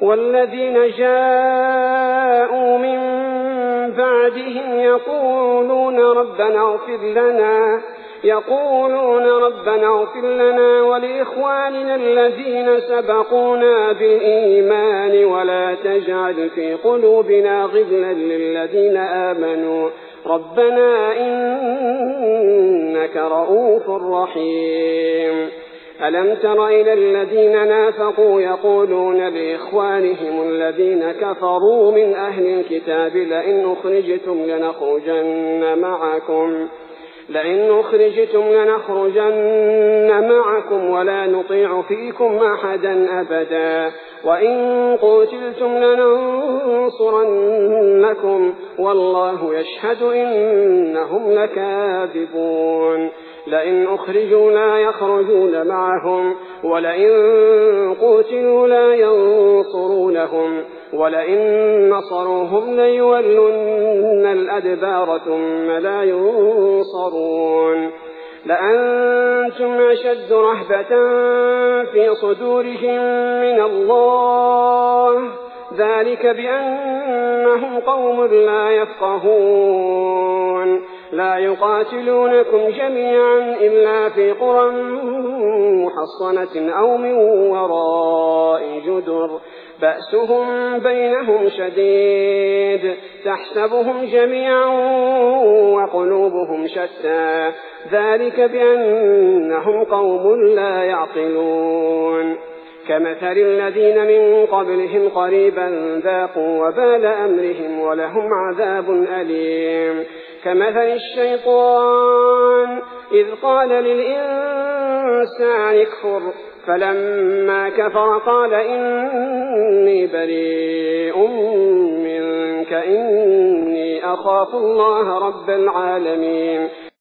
والذين جاءوا من بعدهم يقولون ربنا اغفر لنا ولإخواننا الذين سبقونا بالإيمان ولا تجعل في قلوبنا غلا للذين آمنوا ربنا إنك رؤوف رحيم. ألم تر إلى الذين نافقوا يقولون لإخوانهم الذين كفروا من أهل الكتاب لئن أخرجتم لنخرجن معكم ولا نطيع فيكم أحدا أبدا وإن قتلتم لننصرنكم والله يشهد إنهم لكاذبون. لئن أخرجوا لا يخرجون معهم ولئن قتلوا لا ينصرونهم ولئن نصروهم ليولن الأدبار ثم لا ينصرون. لأنتم أشد رهبة في صدورهم من الله ذلك بأنهم قوم لا يفقهون. لا يقاتلونكم جميعا إلا في قرى محصنة أو من وراء جدر بأسهم بينهم شديد تحسبهم جميعا وقلوبهم شتى ذلك بأنهم قوم لا يعقلون. كمثل الذين من قبلهم قريبا ذاقوا وبال أمرهم ولهم عذاب أليم. كمثل الشيطان إذ قال للإنسان اكفر فلما كفر قال إني بريء منك إني أخاف الله رب العالمين.